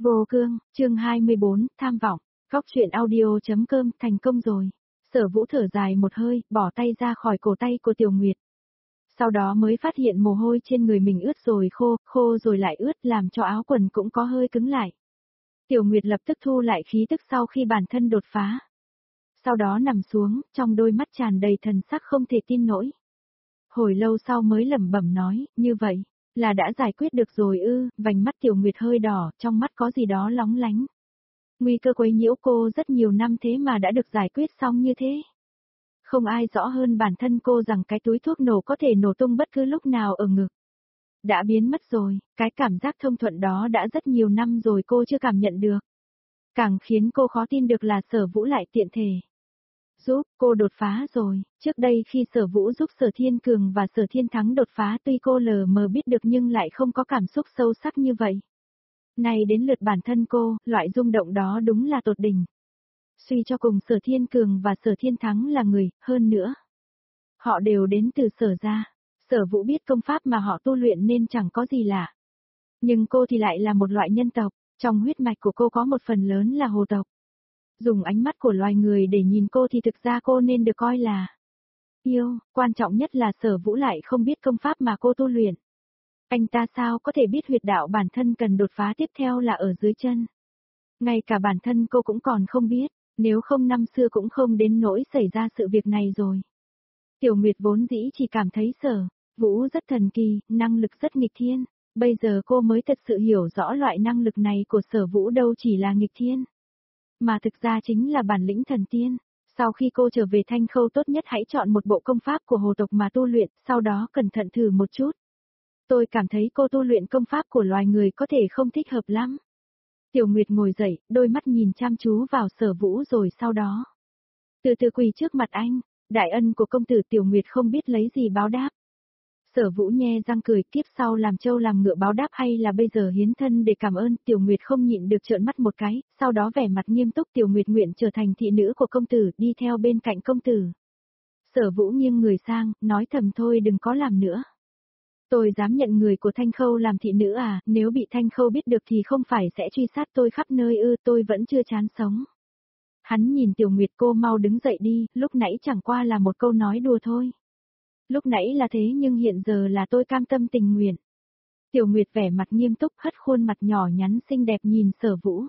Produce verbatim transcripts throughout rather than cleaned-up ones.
Vô cương, chương hai mươi bốn, tham vọng, góc truyện audio.com thành công rồi. Sở Vũ thở dài một hơi, bỏ tay ra khỏi cổ tay của Tiểu Nguyệt. Sau đó mới phát hiện mồ hôi trên người mình ướt rồi khô, khô rồi lại ướt làm cho áo quần cũng có hơi cứng lại. Tiểu Nguyệt lập tức thu lại khí tức sau khi bản thân đột phá. Sau đó nằm xuống, trong đôi mắt tràn đầy thần sắc không thể tin nổi. Hồi lâu sau mới lẩm bẩm nói, như vậy, là đã giải quyết được rồi ư, vành mắt Tiểu Nguyệt hơi đỏ, trong mắt có gì đó lóng lánh. Nguy cơ quấy nhiễu cô rất nhiều năm thế mà đã được giải quyết xong như thế. Không ai rõ hơn bản thân cô rằng cái túi thuốc nổ có thể nổ tung bất cứ lúc nào ở ngực. Đã biến mất rồi, cái cảm giác thông thuận đó đã rất nhiều năm rồi cô chưa cảm nhận được. Càng khiến cô khó tin được là Sở Vũ lại tiện thể giúp cô đột phá rồi. Trước đây khi Sở Vũ giúp Sở Thiên Cường và Sở Thiên Thắng đột phá tuy cô lờ mờ biết được nhưng lại không có cảm xúc sâu sắc như vậy. Nay đến lượt bản thân cô, loại rung động đó đúng là tột đỉnh. Suy cho cùng Sở Thiên Cường và Sở Thiên Thắng là người, hơn nữa. Họ đều đến từ Sở gia. Sở Vũ biết công pháp mà họ tu luyện nên chẳng có gì lạ. Nhưng cô thì lại là một loại nhân tộc, trong huyết mạch của cô có một phần lớn là hồ tộc. Dùng ánh mắt của loài người để nhìn cô thì thực ra cô nên được coi là yêu, quan trọng nhất là Sở Vũ lại không biết công pháp mà cô tu luyện. Anh ta sao có thể biết huyệt đạo bản thân cần đột phá tiếp theo là ở dưới chân. Ngay cả bản thân cô cũng còn không biết, nếu không năm xưa cũng không đến nỗi xảy ra sự việc này rồi. Tiểu Nguyệt vốn dĩ chỉ cảm thấy Sở Vũ rất thần kỳ, năng lực rất nghịch thiên, bây giờ cô mới thật sự hiểu rõ loại năng lực này của Sở Vũ đâu chỉ là nghịch thiên, mà thực ra chính là bản lĩnh thần tiên. Sau khi cô trở về Thanh Khâu tốt nhất hãy chọn một bộ công pháp của hồ tộc mà tu luyện, sau đó cẩn thận thử một chút. Tôi cảm thấy cô tu luyện công pháp của loài người có thể không thích hợp lắm. Tiểu Nguyệt ngồi dậy, đôi mắt nhìn chăm chú vào Sở Vũ rồi sau đó từ từ quỳ trước mặt anh, đại ân của công tử. Tiểu Nguyệt không biết lấy gì báo đáp. Sở Vũ nhe răng cười, kiếp sau làm trâu làm ngựa báo đáp hay là bây giờ hiến thân để cảm ơn. Tiểu Nguyệt không nhịn được trợn mắt một cái, sau đó vẻ mặt nghiêm túc. Tiểu Nguyệt nguyện trở thành thị nữ của công tử, đi theo bên cạnh công tử. Sở Vũ nghiêng người sang, nói thầm thôi đừng có làm nữa. Tôi dám nhận người của Thanh Khâu làm thị nữ à, nếu bị Thanh Khâu biết được thì không phải sẽ truy sát tôi khắp nơi ư, tôi vẫn chưa chán sống. Hắn nhìn Tiểu Nguyệt, cô mau đứng dậy đi, lúc nãy chẳng qua là một câu nói đùa thôi. Lúc nãy là thế nhưng hiện giờ là tôi cam tâm tình nguyện. Tiểu Nguyệt vẻ mặt nghiêm túc, hất khuôn mặt nhỏ nhắn xinh đẹp nhìn Sở Vũ.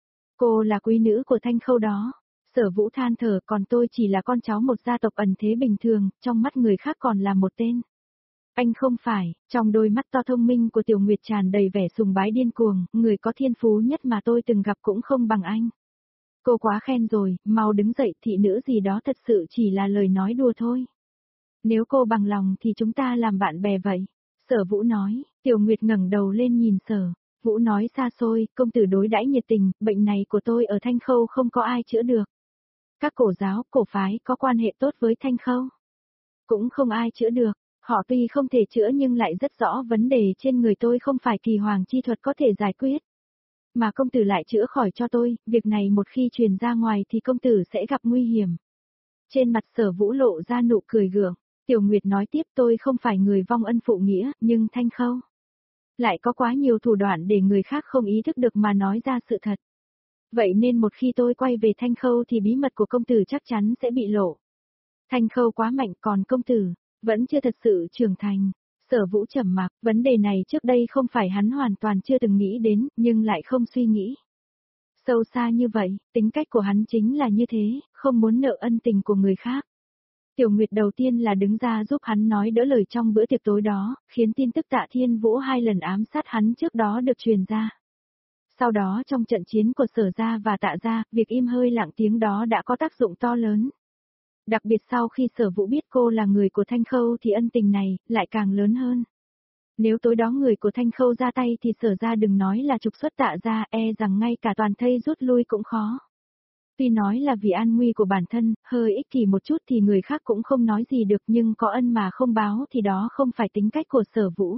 Cô là quý nữ của Thanh Khâu đó. Sở Vũ than thở, còn tôi chỉ là con cháu một gia tộc ẩn thế bình thường, trong mắt người khác còn là một tên. Anh không phải, trong đôi mắt to thông minh của Tiểu Nguyệt tràn đầy vẻ sùng bái điên cuồng, người có thiên phú nhất mà tôi từng gặp cũng không bằng anh. Cô quá khen rồi, mau đứng dậy, thị nữ gì đó thật sự chỉ là lời nói đùa thôi. Nếu cô bằng lòng thì chúng ta làm bạn bè vậy. Sở Vũ nói. Tiểu Nguyệt ngẩng đầu lên nhìn Sở Vũ nói xa xôi, công tử đối đãi nhiệt tình, bệnh này của tôi ở Thanh Khâu không có ai chữa được. Các cổ giáo, cổ phái có quan hệ tốt với Thanh Khâu, cũng không ai chữa được. Họ tuy không thể chữa nhưng lại rất rõ vấn đề trên người tôi không phải kỳ hoàng chi thuật có thể giải quyết. Mà công tử lại chữa khỏi cho tôi, việc này một khi truyền ra ngoài thì công tử sẽ gặp nguy hiểm. Trên mặt Sở Vũ lộ ra nụ cười gượng. Tiểu Nguyệt nói tiếp, tôi không phải người vong ân phụ nghĩa, nhưng Thanh Khâu lại có quá nhiều thủ đoạn để người khác không ý thức được mà nói ra sự thật. Vậy nên một khi tôi quay về Thanh Khâu thì bí mật của công tử chắc chắn sẽ bị lộ. Thanh Khâu quá mạnh, còn công tử vẫn chưa thật sự trưởng thành. Sở Vũ trầm mặc, vấn đề này trước đây không phải hắn hoàn toàn chưa từng nghĩ đến, nhưng lại không suy nghĩ sâu xa như vậy, tính cách của hắn chính là như thế, không muốn nợ ân tình của người khác. Tiểu Nguyệt đầu tiên là đứng ra giúp hắn nói đỡ lời trong bữa tiệc tối đó, khiến tin tức Tạ Thiên Vũ hai lần ám sát hắn trước đó được truyền ra. Sau đó trong trận chiến của Sở gia và Tạ gia, việc im hơi lặng tiếng đó đã có tác dụng to lớn. Đặc biệt sau khi Sở Vũ biết cô là người của Thanh Khâu thì ân tình này lại càng lớn hơn. Nếu tối đó người của Thanh Khâu ra tay thì Sở gia đừng nói là trục xuất Tạ gia, e rằng ngay cả toàn thây rút lui cũng khó. Tuy nói là vì an nguy của bản thân, hơi ích kỷ một chút thì người khác cũng không nói gì được, nhưng có ân mà không báo thì đó không phải tính cách của Sở Vũ.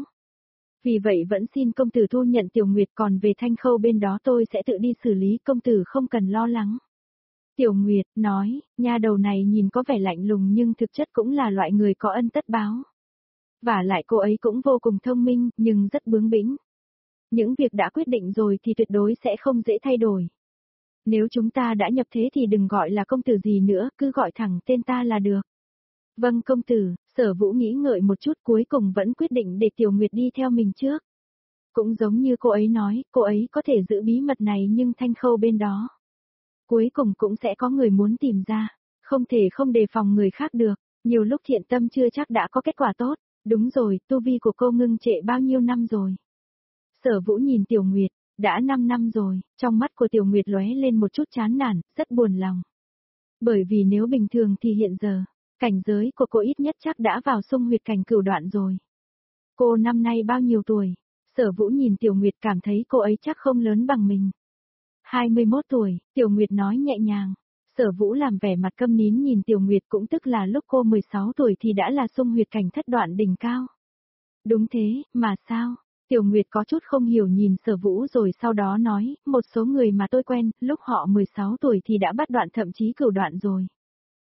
Vì vậy vẫn xin công tử thu nhận Tiểu Nguyệt, còn về Thanh Khâu bên đó tôi sẽ tự đi xử lý, công tử không cần lo lắng. Tiểu Nguyệt nói, nha đầu này nhìn có vẻ lạnh lùng nhưng thực chất cũng là loại người có ân tất báo. Và lại cô ấy cũng vô cùng thông minh, nhưng rất bướng bỉnh. Những việc đã quyết định rồi thì tuyệt đối sẽ không dễ thay đổi. Nếu chúng ta đã nhập thế thì đừng gọi là công tử gì nữa, cứ gọi thẳng tên ta là được. Vâng công tử, Sở Vũ nghĩ ngợi một chút cuối cùng vẫn quyết định để Tiểu Nguyệt đi theo mình trước. Cũng giống như cô ấy nói, cô ấy có thể giữ bí mật này nhưng Thanh Khâu bên đó. Cuối cùng cũng sẽ có người muốn tìm ra, không thể không đề phòng người khác được, nhiều lúc thiện tâm chưa chắc đã có kết quả tốt. Đúng rồi, tu vi của cô ngưng trệ bao nhiêu năm rồi? Sở Vũ nhìn Tiểu Nguyệt, đã năm năm rồi, trong mắt của Tiểu Nguyệt lóe lên một chút chán nản, rất buồn lòng. Bởi vì nếu bình thường thì hiện giờ, cảnh giới của cô ít nhất chắc đã vào xung huyệt cảnh cửu đoạn rồi. Cô năm nay bao nhiêu tuổi? Sở Vũ nhìn Tiểu Nguyệt cảm thấy cô ấy chắc không lớn bằng mình. hai mươi mốt tuổi, Tiểu Nguyệt nói nhẹ nhàng. Sở Vũ làm vẻ mặt câm nín nhìn Tiểu Nguyệt cũng tức là lúc cô mười sáu tuổi thì đã là xung huyệt cảnh thất đoạn đỉnh cao. Đúng thế, mà sao? Tiểu Nguyệt có chút không hiểu nhìn Sở Vũ rồi sau đó nói, một số người mà tôi quen, lúc họ mười sáu tuổi thì đã bắt đoạn thậm chí cửu đoạn rồi.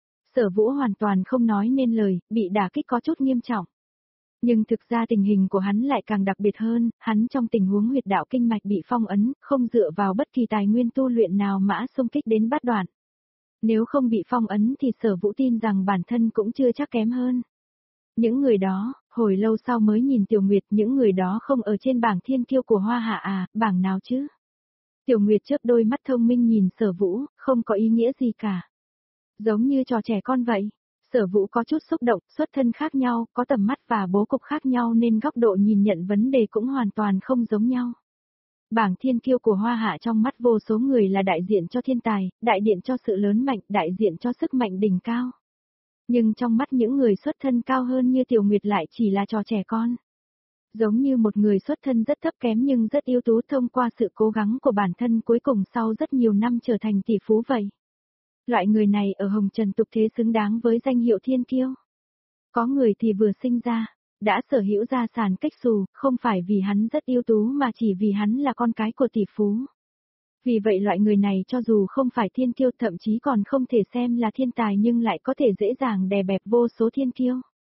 Sở Vũ hoàn toàn không nói nên lời, bị đả kích có chút nghiêm trọng. Nhưng thực ra tình hình của hắn lại càng đặc biệt hơn, hắn trong tình huống huyệt đạo kinh mạch bị phong ấn, không dựa vào bất kỳ tài nguyên tu luyện nào mã xung kích đến bát đoạn. Nếu không bị phong ấn thì Sở Vũ tin rằng bản thân cũng chưa chắc kém hơn. Những người đó, hồi lâu sau mới nhìn Tiểu Nguyệt, những người đó không ở trên bảng thiên kiêu của Hoa Hạ à, bảng nào chứ? Tiểu Nguyệt chớp đôi mắt thông minh nhìn Sở Vũ, không có ý nghĩa gì cả. Giống như trò trẻ con vậy. Sở Vũ có chút xúc động, xuất thân khác nhau, có tầm mắt và bố cục khác nhau nên góc độ nhìn nhận vấn đề cũng hoàn toàn không giống nhau. Bảng thiên kiêu của Hoa Hạ trong mắt vô số người là đại diện cho thiên tài, đại diện cho sự lớn mạnh, đại diện cho sức mạnh đỉnh cao. Nhưng trong mắt những người xuất thân cao hơn như Tiểu Nguyệt lại chỉ là trò trẻ con. Giống như một người xuất thân rất thấp kém nhưng rất ưu tú thông qua sự cố gắng của bản thân cuối cùng sau rất nhiều năm trở thành tỷ phú vậy. Loại người này ở hồng trần tục thế xứng đáng với danh hiệu thiên kiêu. Có người thì vừa sinh ra, đã sở hữu gia sản cách xù, không phải vì hắn rất ưu tú mà chỉ vì hắn là con cái của tỷ phú. Vì vậy loại người này cho dù không phải thiên kiêu thậm chí còn không thể xem là thiên tài nhưng lại có thể dễ dàng đè bẹp vô số thiên kiêu.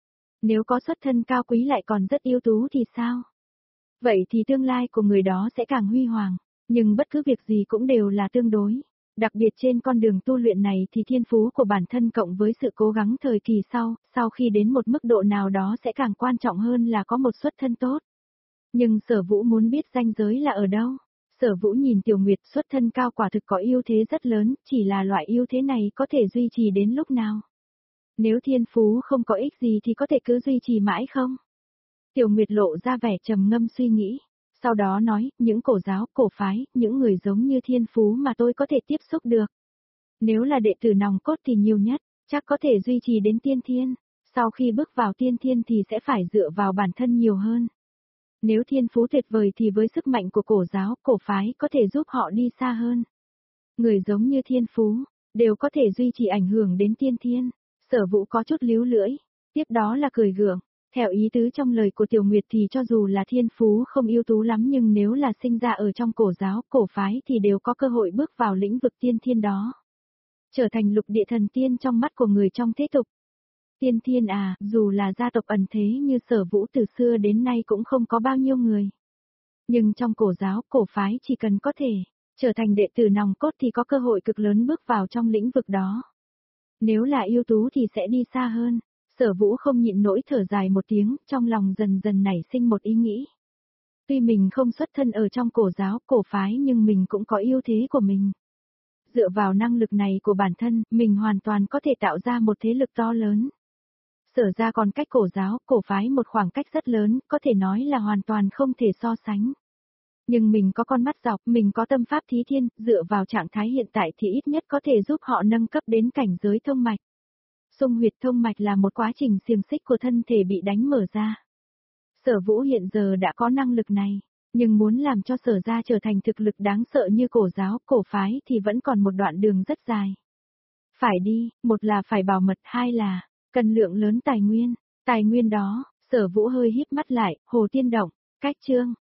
Nếu có xuất thân cao quý lại còn rất ưu tú thì sao? Vậy thì tương lai của người đó sẽ càng huy hoàng, nhưng bất cứ việc gì cũng đều là tương đối. Đặc biệt trên con đường tu luyện này thì thiên phú của bản thân cộng với sự cố gắng thời kỳ sau, sau khi đến một mức độ nào đó sẽ càng quan trọng hơn là có một xuất thân tốt. Nhưng Sở Vũ muốn biết ranh giới là ở đâu? Sở Vũ nhìn Tiểu Nguyệt xuất thân cao quả thực có ưu thế rất lớn, chỉ là loại ưu thế này có thể duy trì đến lúc nào? Nếu thiên phú không có ích gì thì có thể cứ duy trì mãi không? Tiểu Nguyệt lộ ra vẻ trầm ngâm suy nghĩ. Sau đó nói, những cổ giáo, cổ phái, những người giống như thiên phú mà tôi có thể tiếp xúc được. Nếu là đệ tử nòng cốt thì nhiều nhất, chắc có thể duy trì đến tiên thiên. Sau khi bước vào tiên thiên thì sẽ phải dựa vào bản thân nhiều hơn. Nếu thiên phú tuyệt vời thì với sức mạnh của cổ giáo, cổ phái có thể giúp họ đi xa hơn. Người giống như thiên phú, đều có thể duy trì ảnh hưởng đến tiên thiên. Sở Vũ có chút líu lưỡi, tiếp đó là cười gượng. Theo ý tứ trong lời của Tiểu Nguyệt thì cho dù là thiên phú không ưu tú lắm nhưng nếu là sinh ra ở trong cổ giáo, cổ phái thì đều có cơ hội bước vào lĩnh vực tiên thiên đó. Trở thành lục địa thần tiên trong mắt của người trong thế tục. Tiên thiên à, dù là gia tộc ẩn thế như Sở Vũ từ xưa đến nay cũng không có bao nhiêu người. Nhưng trong cổ giáo, cổ phái chỉ cần có thể trở thành đệ tử nòng cốt thì có cơ hội cực lớn bước vào trong lĩnh vực đó. Nếu là ưu tú thì sẽ đi xa hơn. Sở Vũ không nhịn nỗi thở dài một tiếng, trong lòng dần dần nảy sinh một ý nghĩ. Tuy mình không xuất thân ở trong cổ giáo, cổ phái nhưng mình cũng có ưu thế của mình. Dựa vào năng lực này của bản thân, mình hoàn toàn có thể tạo ra một thế lực to lớn. Sở ra còn cách cổ giáo, cổ phái một khoảng cách rất lớn, có thể nói là hoàn toàn không thể so sánh. Nhưng mình có con mắt dọc, mình có tâm pháp thí thiên, dựa vào trạng thái hiện tại thì ít nhất có thể giúp họ nâng cấp đến cảnh giới thông mạch. Xung huyệt thông mạch là một quá trình xiềng xích của thân thể bị đánh mở ra. Sở Vũ hiện giờ đã có năng lực này, nhưng muốn làm cho Sở ra trở thành thực lực đáng sợ như cổ giáo, cổ phái thì vẫn còn một đoạn đường rất dài. Phải đi, một là phải bảo mật, hai là cần lượng lớn tài nguyên. Tài nguyên đó, Sở Vũ hơi híp mắt lại, Hồ Tiên Động, cách chương.